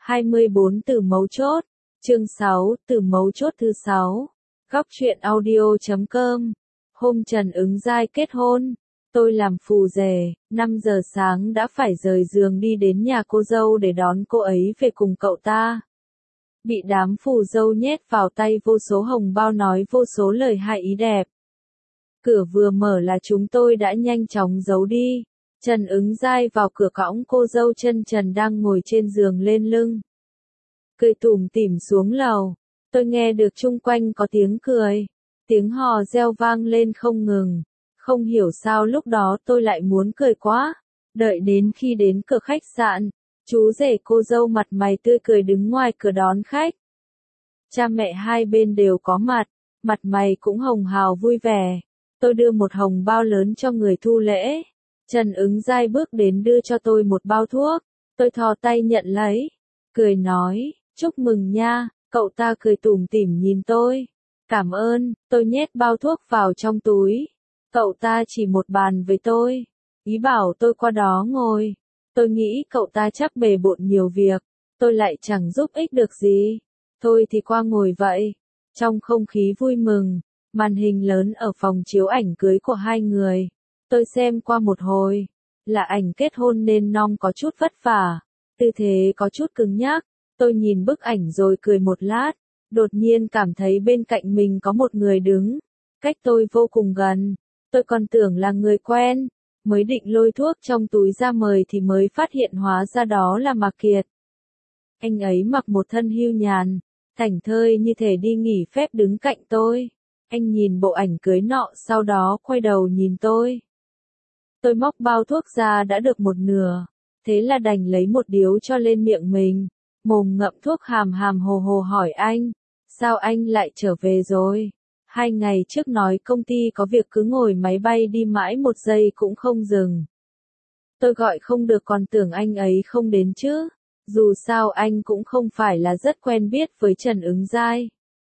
24 từ mấu chốt. Chương 6, từ mấu chốt thứ 6. Góc truyện audio.com. Hôm Trần Ứng Giai kết hôn, tôi làm phù rể, 5 giờ sáng đã phải rời giường đi đến nhà cô dâu để đón cô ấy về cùng cậu ta. Bị đám phù dâu nhét vào tay vô số hồng bao nói vô số lời hại ý đẹp. Cửa vừa mở là chúng tôi đã nhanh chóng giấu đi. Trần Ứng Giai vào cửa cõng cô dâu chân trần đang ngồi trên giường lên lưng. Cười tủm tỉm xuống lầu. Tôi nghe được chung quanh có tiếng cười. Tiếng hò reo vang lên không ngừng. Không hiểu sao lúc đó tôi lại muốn cười quá. Đợi đến khi đến cửa khách sạn, chú rể cô dâu mặt mày tươi cười đứng ngoài cửa đón khách. Cha mẹ hai bên đều có mặt mày cũng hồng hào vui vẻ. Tôi đưa một hồng bao lớn cho người thu lễ. Trần Ứng Giai bước đến đưa cho tôi một bao thuốc. Tôi thò tay nhận lấy. Cười nói, chúc mừng nha. Cậu ta cười tủm tỉm nhìn tôi. Cảm ơn, tôi nhét bao thuốc vào trong túi. Cậu ta chỉ một bàn với tôi. Ý bảo tôi qua đó ngồi. Tôi nghĩ cậu ta chắc bề bộn nhiều việc. Tôi lại chẳng giúp ích được gì. Thôi thì qua ngồi vậy. Trong không khí vui mừng, màn hình lớn ở phòng chiếu ảnh cưới của hai người. Tôi xem qua một hồi. Là ảnh kết hôn nên non có chút vất vả. Tư thế có chút cứng nhắc. Tôi nhìn bức ảnh rồi cười một lát. Đột nhiên cảm thấy bên cạnh mình có một người đứng. Cách tôi vô cùng gần. Tôi còn tưởng là người quen. Mới định lôi thuốc trong túi ra mời thì mới phát hiện hóa ra đó là Mạc Kiệt. Anh ấy mặc một thân hưu nhàn, thảnh thơi như thể đi nghỉ phép đứng cạnh tôi. Anh nhìn bộ ảnh cưới nọ sau đó quay đầu nhìn tôi. Tôi móc bao thuốc ra đã được một nửa. Thế là đành lấy một điếu cho lên miệng mình. Mồm ngậm thuốc hàm hàm hồ hồ hỏi anh. Sao anh lại trở về rồi? 2 ngày trước nói công ty có việc cứ ngồi máy bay đi mãi một giây cũng không dừng. Tôi gọi không được còn tưởng anh ấy không đến chứ. Dù sao anh cũng không phải là rất quen biết với Trần Ứng Giai.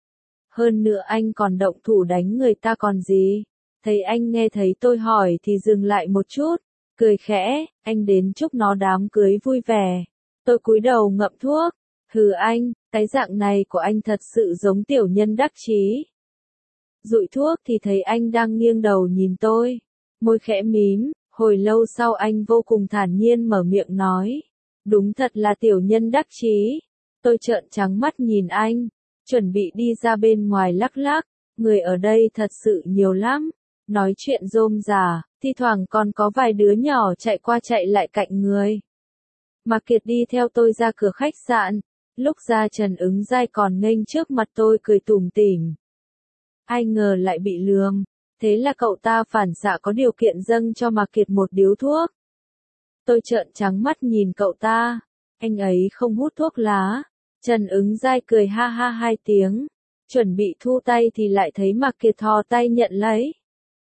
Hơn nữa anh còn động thủ đánh người ta còn gì. Thấy anh nghe thấy tôi hỏi thì dừng lại một chút. Cười khẽ, anh đến chúc nó đám cưới vui vẻ. Tôi cúi đầu ngậm thuốc. Hừ anh, cái dạng này của anh thật sự giống tiểu nhân đắc chí. Dụi thuốc thì thấy anh đang nghiêng đầu nhìn tôi. Môi khẽ mím, hồi lâu sau anh vô cùng thản nhiên mở miệng nói. Đúng thật là tiểu nhân đắc chí. Tôi trợn trắng mắt nhìn anh. Chuẩn bị đi ra bên ngoài lắc lắc. Người ở đây thật sự nhiều lắm. Nói chuyện rôm rả, thi thoảng còn có vài đứa nhỏ chạy qua chạy lại cạnh người. Mạc Kiệt đi theo tôi ra cửa khách sạn. Lúc ra Trần Ứng Giai còn nghênh trước mặt tôi cười tủm tỉm. Ai ngờ lại bị lườm. Thế là cậu ta phản xạ có điều kiện dâng cho Mạc Kiệt một điếu thuốc. Tôi trợn trắng mắt nhìn cậu ta. Anh ấy không hút thuốc lá. Trần Ứng Giai cười ha ha 2 tiếng. Chuẩn bị thu tay thì lại thấy Mạc Kiệt thò tay nhận lấy.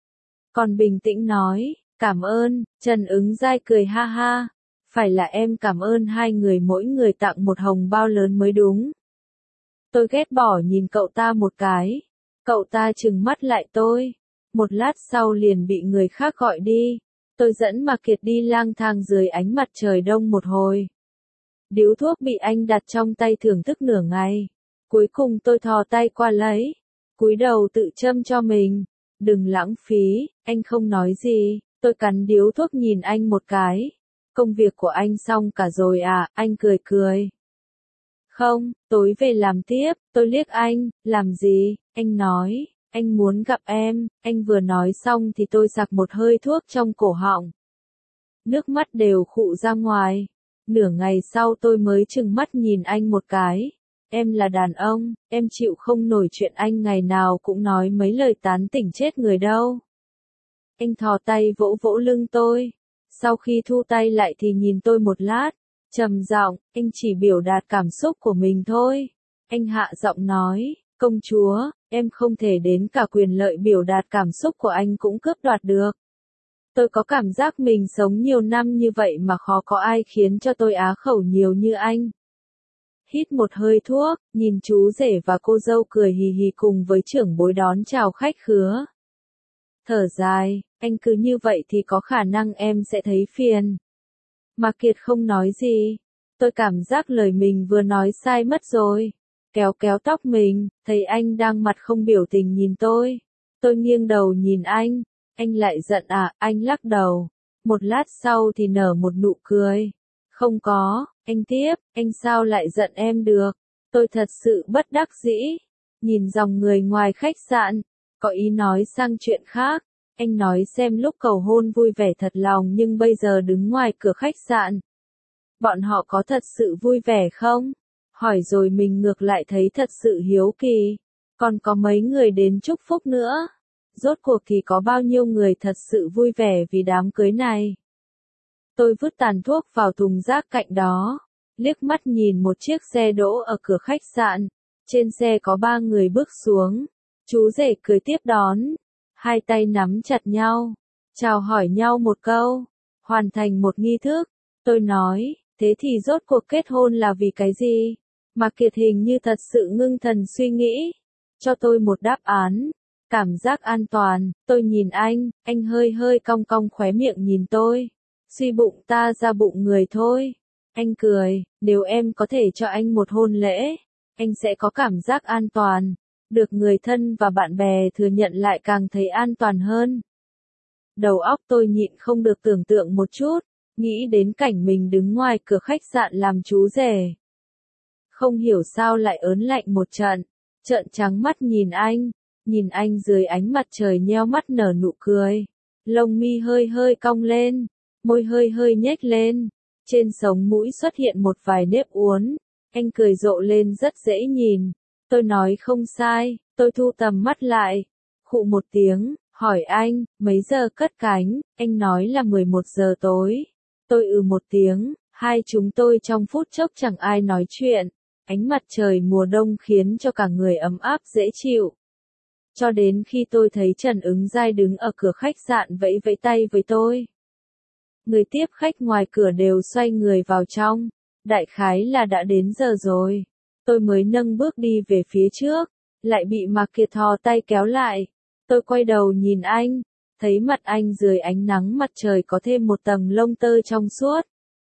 Còn bình tĩnh nói, cảm ơn. Trần Ứng Giai cười ha ha. Phải là em cảm ơn hai người mỗi người tặng một hồng bao lớn mới đúng. Tôi ghét bỏ nhìn cậu ta một cái. Cậu ta trừng mắt lại tôi. Một lát sau liền bị người khác gọi đi. Tôi dẫn Mạc Kiệt đi lang thang dưới ánh mặt trời đông một hồi. Điếu thuốc bị anh đặt trong tay thưởng thức nửa ngày. Cuối cùng tôi thò tay qua lấy. Cúi đầu tự châm cho mình. Đừng lãng phí, anh không nói gì. Tôi cắn điếu thuốc nhìn anh một cái. Công việc của anh xong cả rồi à, anh cười cười. Không, tối về làm tiếp, tôi liếc anh, làm gì, anh nói, anh muốn gặp em, anh vừa nói xong thì tôi sặc một hơi thuốc trong cổ họng. Nước mắt đều khụ ra ngoài. Nửa ngày sau tôi mới trừng mắt nhìn anh một cái. Em là đàn ông, em chịu không nổi chuyện anh ngày nào cũng nói mấy lời tán tỉnh chết người đâu. Anh thò tay vỗ vỗ lưng tôi. Sau khi thu tay lại thì nhìn tôi một lát. Trầm giọng, anh chỉ biểu đạt cảm xúc của mình thôi. Anh hạ giọng nói, công chúa, em không thể đến cả quyền lợi biểu đạt cảm xúc của anh cũng cướp đoạt được. Tôi có cảm giác mình sống nhiều năm như vậy mà khó có ai khiến cho tôi á khẩu nhiều như anh. Hít một hơi thuốc, nhìn chú rể và cô dâu cười hì hì cùng với trưởng bối đón chào khách khứa. Thở dài, anh cứ như vậy thì có khả năng em sẽ thấy phiền. Mạc Kiệt không nói gì. Tôi cảm giác lời mình vừa nói sai mất rồi. Kéo kéo tóc mình, thấy anh đang mặt không biểu tình nhìn tôi. Tôi nghiêng đầu nhìn anh lại giận à, anh lắc đầu. Một lát sau thì nở một nụ cười. Không có, anh tiếp, anh sao lại giận em được? Tôi thật sự bất đắc dĩ. Nhìn dòng người ngoài khách sạn, có ý nói sang chuyện khác. Anh nói xem lúc cầu hôn vui vẻ thật lòng nhưng bây giờ đứng ngoài cửa khách sạn. Bọn họ có thật sự vui vẻ không? Hỏi rồi mình ngược lại thấy thật sự hiếu kỳ. Còn có mấy người đến chúc phúc nữa. Rốt cuộc thì có bao nhiêu người thật sự vui vẻ vì đám cưới này. Tôi vứt tàn thuốc vào thùng rác cạnh đó. Liếc mắt nhìn một chiếc xe đỗ ở cửa khách sạn. Trên xe có 3 người bước xuống. Chú rể cười tiếp đón. Hai tay nắm chặt nhau. Chào hỏi nhau một câu. Hoàn thành một nghi thức. Tôi nói, thế thì rốt cuộc kết hôn là vì cái gì? Mà Kiệt hình như thật sự ngưng thần suy nghĩ. Cho tôi một đáp án. Cảm giác an toàn. Tôi nhìn anh hơi hơi cong cong khóe miệng nhìn tôi. Suy bụng ta ra bụng người thôi. Anh cười, nếu em có thể cho anh một hôn lễ, anh sẽ có cảm giác an toàn. Được người thân và bạn bè thừa nhận lại càng thấy an toàn hơn. Đầu óc tôi nhịn không được tưởng tượng một chút, nghĩ đến cảnh mình đứng ngoài cửa khách sạn làm chú rể. Không hiểu sao lại ớn lạnh một trận, trợn trắng mắt nhìn anh dưới ánh mặt trời nheo mắt nở nụ cười. Lông mi hơi hơi cong lên, môi hơi hơi nhếch lên, trên sống mũi xuất hiện một vài nếp uốn. Anh cười rộ lên rất dễ nhìn. Tôi nói không sai, tôi thu tầm mắt lại. Khụ một tiếng, hỏi anh, mấy giờ cất cánh? Anh nói là 11 giờ tối. Tôi một tiếng, hai chúng tôi trong phút chốc chẳng ai nói chuyện. Ánh mặt trời mùa đông khiến cho cả người ấm áp dễ chịu. Cho đến khi tôi thấy Trần Ứng Giai đứng ở cửa khách sạn vẫy vẫy tay với tôi. Người tiếp khách ngoài cửa đều xoay người vào trong. Đại khái là đã đến giờ rồi. Tôi mới nâng bước đi về phía trước, lại bị Mạc Kiệt thò tay kéo lại. Tôi quay đầu nhìn anh, thấy mặt anh dưới ánh nắng mặt trời có thêm một tầng lông tơ trong suốt.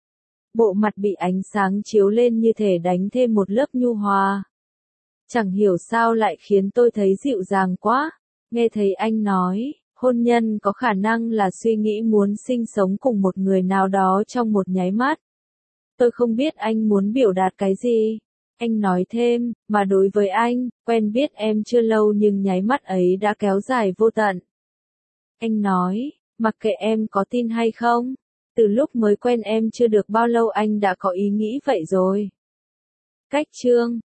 Bộ mặt bị ánh sáng chiếu lên như thể đánh thêm một lớp nhu hòa. Chẳng hiểu sao lại khiến tôi thấy dịu dàng quá. Nghe thấy anh nói, hôn nhân có khả năng là suy nghĩ muốn sinh sống cùng một người nào đó trong một nháy mắt. Tôi không biết anh muốn biểu đạt cái gì. Anh nói thêm, mà đối với anh, quen biết em chưa lâu nhưng nháy mắt ấy đã kéo dài vô tận. Anh nói, mặc kệ em có tin hay không, từ lúc mới quen em chưa được bao lâu anh đã có ý nghĩ vậy rồi. Cách chương